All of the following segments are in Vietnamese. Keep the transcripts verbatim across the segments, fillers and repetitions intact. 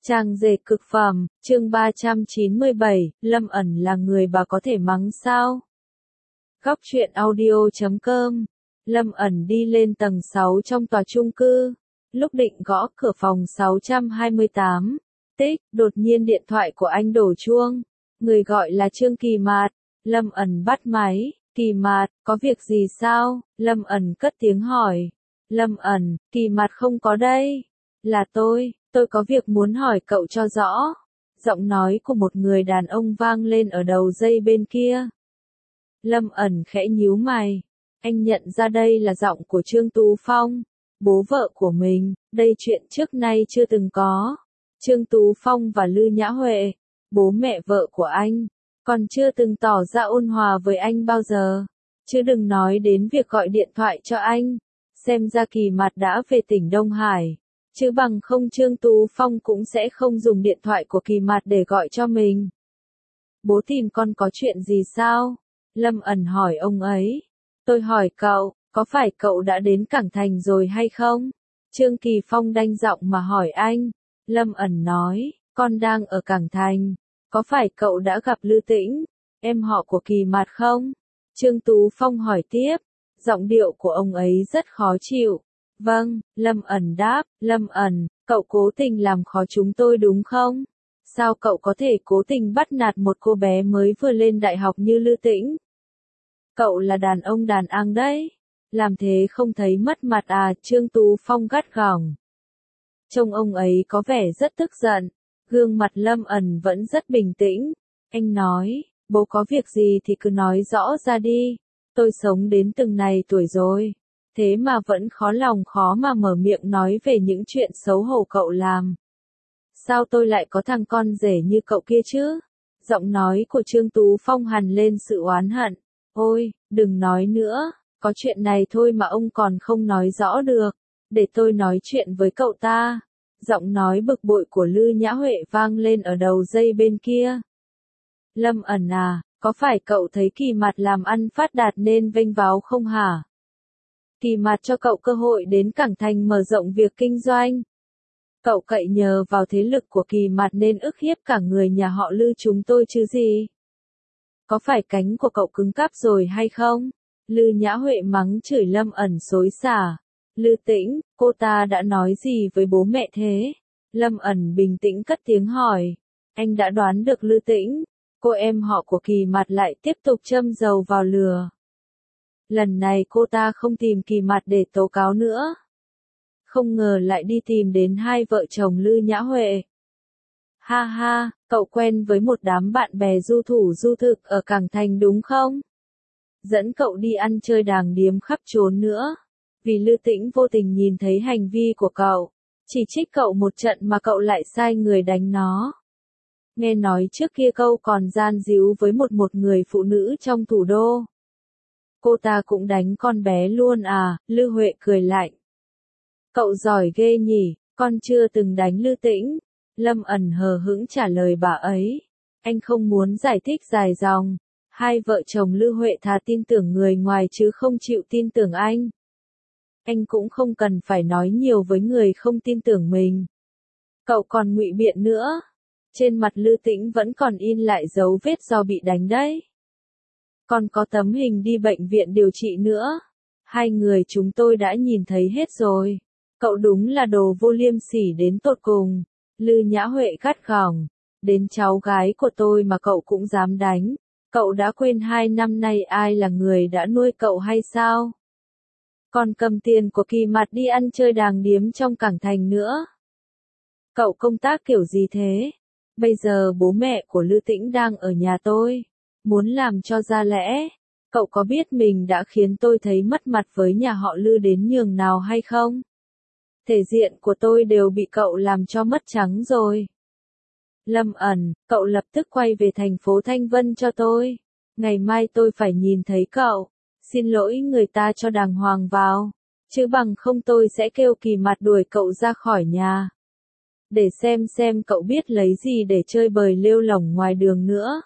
Trang dệt cực phẩm, chương ba trăm chín mươi bảy, Lâm ẩn là người bà có thể mắng sao? Góc truyện audio chấm com. Lâm ẩn đi lên tầng sáu trong tòa chung cư. Lúc định gõ cửa phòng sáu trăm hai mươi tám. Tích, đột nhiên điện thoại của anh đổ chuông. Người gọi là Trương Kỳ Mạt. Lâm ẩn bắt máy. Kỳ Mạt, có việc gì sao? Lâm ẩn cất tiếng hỏi. Lâm ẩn, Kỳ Mạt không có đây. Là tôi, tôi có việc muốn hỏi cậu cho rõ. Giọng nói của một người đàn ông vang lên ở đầu dây bên kia. Lâm ẩn khẽ nhíu mày. Anh nhận ra đây là giọng của Trương Tú Phong, bố vợ của mình. Đây chuyện trước nay chưa từng có. Trương Tú Phong và Lư Nhã Huệ, bố mẹ vợ của anh, còn chưa từng tỏ ra ôn hòa với anh bao giờ. Chứ đừng nói đến việc gọi điện thoại cho anh. Xem ra Kỳ Mạt đã về tỉnh Đông Hải. Chứ bằng không Trương Tú Phong cũng sẽ không dùng điện thoại của Kỳ Mạt để gọi cho mình. Bố tìm con có chuyện gì sao? Lâm ẩn hỏi ông ấy. Tôi hỏi cậu, có phải cậu đã đến Cảng Thành rồi hay không? Trương Kỳ Phong đanh giọng mà hỏi anh. Lâm ẩn nói, con đang ở Cảng Thành. Có phải cậu đã gặp Lư Tĩnh, em họ của Kỳ Mạt không? Trương Tú Phong hỏi tiếp. Giọng điệu của ông ấy rất khó chịu. Vâng, Lâm ẩn đáp. Lâm ẩn, cậu cố tình làm khó chúng tôi đúng không? Sao cậu có thể cố tình bắt nạt một cô bé mới vừa lên đại học như Lư Tĩnh? Cậu là đàn ông đàn ang đấy. Làm thế không thấy mất mặt à? Trương Tú Phong gắt gỏng. Trông ông ấy có vẻ rất tức giận. Gương mặt Lâm ẩn vẫn rất bình tĩnh. Anh nói, bố có việc gì thì cứ nói rõ ra đi. Tôi sống đến từng này tuổi rồi. Thế mà vẫn khó lòng khó mà mở miệng nói về những chuyện xấu hổ cậu làm. Sao tôi lại có thằng con rể như cậu kia chứ? Giọng nói của Trương Tú Phong hằn lên sự oán hận. Ôi, đừng nói nữa, có chuyện này thôi mà ông còn không nói rõ được. Để tôi nói chuyện với cậu ta. Giọng nói bực bội của Lư Nhã Huệ vang lên ở đầu dây bên kia. Lâm ẩn à, có phải cậu thấy Kỳ Mạt làm ăn phát đạt nên vênh váo không hả? Kỳ Mạt cho cậu cơ hội đến Cảng Thành mở rộng việc kinh doanh. Cậu cậy nhờ vào thế lực của Kỳ Mạt nên ức hiếp cả người nhà họ Lư chúng tôi chứ gì? Có phải cánh của cậu cứng cáp rồi hay không? Lư Nhã Huệ mắng chửi Lâm ẩn xối xả. Lư Tĩnh, cô ta đã nói gì với bố mẹ thế? Lâm ẩn bình tĩnh cất tiếng hỏi. Anh đã đoán được Lư Tĩnh. Cô em họ của Kỳ Mạt lại tiếp tục châm dầu vào lửa. Lần này cô ta không tìm Kỳ Mạt để tố cáo nữa. Không ngờ lại đi tìm đến hai vợ chồng Lư Nhã Huệ. Ha ha, cậu quen với một đám bạn bè du thủ du thực ở Cảng Thành đúng không? Dẫn cậu đi ăn chơi đàng điếm khắp trốn nữa. Vì Lư Tĩnh vô tình nhìn thấy hành vi của cậu. Chỉ trích cậu một trận mà cậu lại sai người đánh nó. Nghe nói trước kia cậu còn gian díu với một một người phụ nữ trong thủ đô. Cô ta cũng đánh con bé luôn à? Lư Huệ cười lạnh. Cậu giỏi ghê nhỉ, con chưa từng đánh Lư Tĩnh. Lâm ẩn hờ hững trả lời bà ấy. Anh không muốn giải thích dài dòng. Hai vợ chồng Lư Huệ thà tin tưởng người ngoài chứ không chịu tin tưởng anh. Anh cũng không cần phải nói nhiều với người không tin tưởng mình. Cậu còn ngụy biện nữa. Trên mặt Lư Tĩnh vẫn còn in lại dấu vết do bị đánh đấy. Còn có tấm hình đi bệnh viện điều trị nữa. Hai người chúng tôi đã nhìn thấy hết rồi. Cậu đúng là đồ vô liêm sỉ đến tột cùng. Lư Nhã Huệ gắt gỏng. Đến cháu gái của tôi mà cậu cũng dám đánh. Cậu đã quên hai năm nay ai là người đã nuôi cậu hay sao? Còn cầm tiền của Kỳ Mạt đi ăn chơi đàng điếm trong Cảng Thành nữa. Cậu công tác kiểu gì thế? Bây giờ bố mẹ của Lư Tĩnh đang ở nhà tôi. Muốn làm cho ra lẽ. Cậu có biết mình đã khiến tôi thấy mất mặt với nhà họ Lư đến nhường nào hay không? Thể diện của tôi đều bị cậu làm cho mất trắng rồi. Lâm ẩn, cậu lập tức quay về thành phố Thanh Vân cho tôi. Ngày mai tôi phải nhìn thấy cậu. Xin lỗi người ta cho đàng hoàng vào. Chứ bằng không tôi sẽ kêu Kỳ Mạt đuổi cậu ra khỏi nhà. Để xem xem cậu biết lấy gì để chơi bời lêu lổng ngoài đường nữa.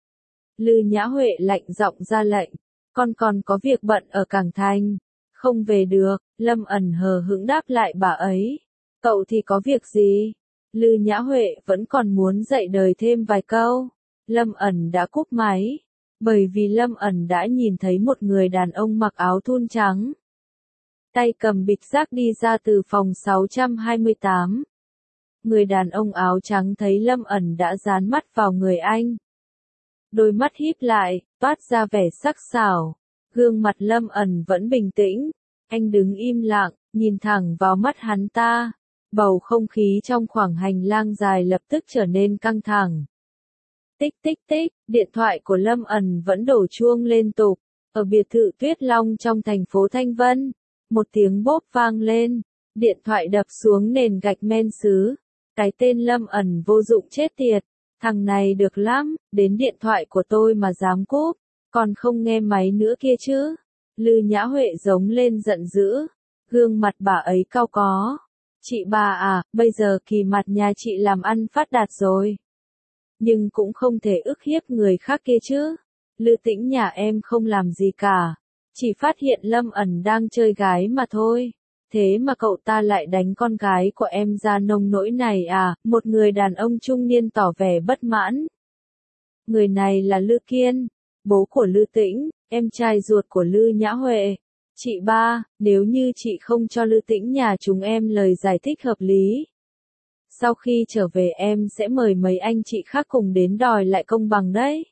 Lư Nhã Huệ lạnh giọng ra lệnh. Con còn có việc bận ở Cảng Thành. Không về được. Lâm ẩn hờ hững đáp lại bà ấy. Cậu thì có việc gì? Lư Nhã Huệ vẫn còn muốn dạy đời thêm vài câu. Lâm ẩn đã cúp máy. Bởi vì Lâm ẩn đã nhìn thấy một người đàn ông mặc áo thun trắng. Tay cầm bịch rác đi ra từ phòng sáu trăm hai mươi tám. Người đàn ông áo trắng thấy Lâm ẩn đã dán mắt vào người anh. Đôi mắt híp lại, toát ra vẻ sắc sảo. Gương mặt Lâm ẩn vẫn bình tĩnh. Anh đứng im lặng, nhìn thẳng vào mắt hắn ta. Bầu không khí trong khoảng hành lang dài lập tức trở nên căng thẳng. Tích tích tích, điện thoại của Lâm ẩn vẫn đổ chuông liên tục. Ở biệt thự Tuyết Long trong thành phố Thanh Vân, một tiếng bốp vang lên. Điện thoại đập xuống nền gạch men sứ. Cái tên Lâm ẩn vô dụng chết tiệt. Thằng này được lắm, đến điện thoại của tôi mà dám cúp. Còn không nghe máy nữa kia chứ. Lư Nhã Huệ giống lên giận dữ. Gương mặt bà ấy cau có. Chị bà à, bây giờ kỳ mặt nhà chị làm ăn phát đạt rồi. Nhưng cũng không thể ức hiếp người khác kia chứ. Lư Tĩnh nhà em không làm gì cả. Chỉ phát hiện Lâm ẩn đang chơi gái mà thôi. Thế mà cậu ta lại đánh con gái của em ra nông nỗi này à? Một người đàn ông trung niên tỏ vẻ bất mãn. Người này là Lư Kiên, bố của Lư Tĩnh, em trai ruột của Lư Nhã Huệ. Chị ba, nếu như chị không cho Lư Tĩnh nhà chúng em lời giải thích hợp lý. Sau khi trở về em sẽ mời mấy anh chị khác cùng đến đòi lại công bằng đấy.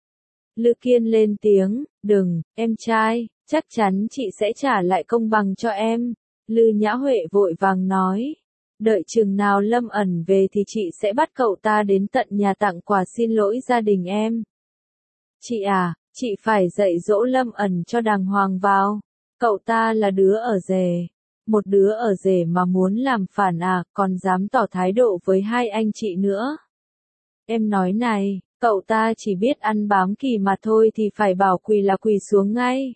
Lư Kiên lên tiếng, đừng, em trai, chắc chắn chị sẽ trả lại công bằng cho em. Lư Nhã Huệ vội vàng nói. Đợi chừng nào Lâm ẩn về thì chị sẽ bắt cậu ta đến tận nhà tặng quà xin lỗi gia đình em. Chị à, chị phải dạy dỗ Lâm ẩn cho đàng hoàng vào. Cậu ta là đứa ở rể. Một đứa ở rể mà muốn làm phản à, còn dám tỏ thái độ với hai anh chị nữa. Em nói này, cậu ta chỉ biết ăn bám kỳ mà thôi thì phải bảo quỳ là quỳ xuống ngay.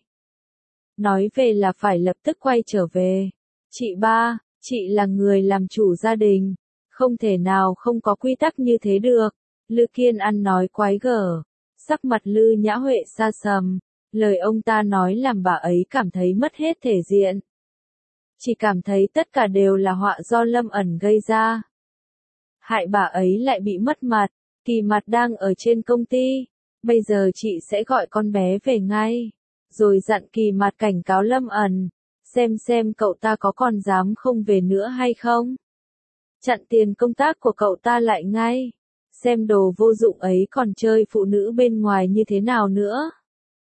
Nói về là phải lập tức quay trở về. Chị ba, chị là người làm chủ gia đình. Không thể nào không có quy tắc như thế được. Lư Kiên ăn nói quái gở. Sắc mặt Lư Nhã Huệ sa sầm. Lời ông ta nói làm bà ấy cảm thấy mất hết thể diện. Chỉ cảm thấy tất cả đều là họa do Lâm ẩn gây ra. Hại bà ấy lại bị mất mặt. Kỳ mặt đang ở trên công ty. Bây giờ chị sẽ gọi con bé về ngay. Rồi dặn Kỳ mặt cảnh cáo Lâm ẩn. Xem xem cậu ta có còn dám không về nữa hay không. Chặn tiền công tác của cậu ta lại ngay. Xem đồ vô dụng ấy còn chơi phụ nữ bên ngoài như thế nào nữa.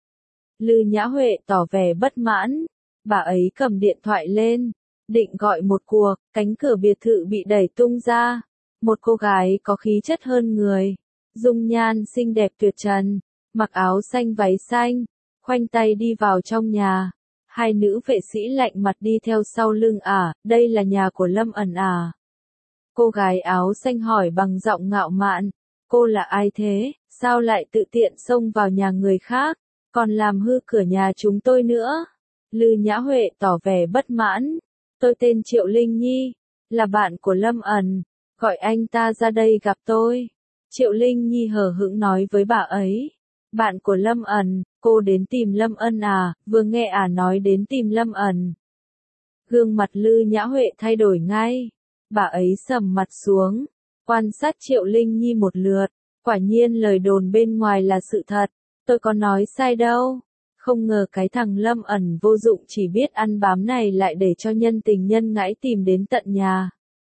Lư Nhã Huệ tỏ vẻ bất mãn. Bà ấy cầm điện thoại lên. Định gọi một cuộc, cánh cửa biệt thự bị đẩy tung ra. Một cô gái có khí chất hơn người. Dung nhan xinh đẹp tuyệt trần. Mặc áo xanh váy xanh. Khoanh tay đi vào trong nhà. Hai nữ vệ sĩ lạnh mặt đi theo sau lưng à, đây là nhà của Lâm ẩn à. Cô gái áo xanh hỏi bằng giọng ngạo mạn. Cô là ai thế, sao lại tự tiện xông vào nhà người khác, còn làm hư cửa nhà chúng tôi nữa. Lư Nhã Huệ tỏ vẻ bất mãn. Tôi tên Triệu Linh Nhi, là bạn của Lâm ẩn, gọi anh ta ra đây gặp tôi. Triệu Linh Nhi hờ hững nói với bà ấy. Bạn của Lâm ẩn, cô đến tìm Lâm ẩn à, vừa nghe à nói đến tìm Lâm ẩn. Gương mặt Lư Nhã Huệ thay đổi ngay. Bà ấy sầm mặt xuống, quan sát Triệu Linh Nhi một lượt. Quả nhiên lời đồn bên ngoài là sự thật, tôi có nói sai đâu. Không ngờ cái thằng Lâm ẩn vô dụng chỉ biết ăn bám này lại để cho nhân tình nhân ngãi tìm đến tận nhà.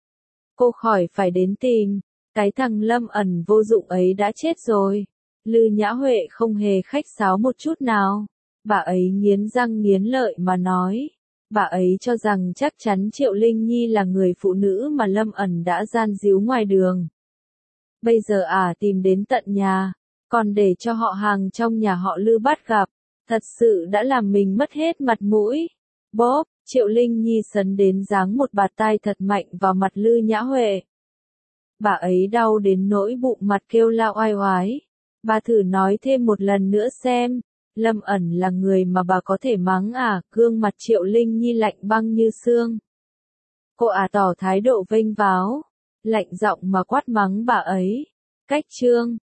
Cô khỏi phải đến tìm, cái thằng Lâm ẩn vô dụng ấy đã chết rồi. Lư Nhã Huệ không hề khách sáo một chút nào. Bà ấy nghiến răng nghiến lợi mà nói. Bà ấy cho rằng chắc chắn Triệu Linh Nhi là người phụ nữ mà Lâm ẩn đã gian díu ngoài đường. Bây giờ à tìm đến tận nhà, còn để cho họ hàng trong nhà họ Lư bắt gặp. Thật sự đã làm mình mất hết mặt mũi. Bóp, Triệu Linh Nhi sấn đến giáng một bạt tai thật mạnh vào mặt Lư Nhã Huệ. Bà ấy đau đến nỗi bụng mặt kêu la oai oái. Bà thử nói thêm một lần nữa xem. Lâm ẩn là người mà bà có thể mắng à, gương mặt Triệu Linh Nhi lạnh băng như xương. Cô à tỏ thái độ vênh váo, lạnh giọng mà quát mắng bà ấy. Cách chương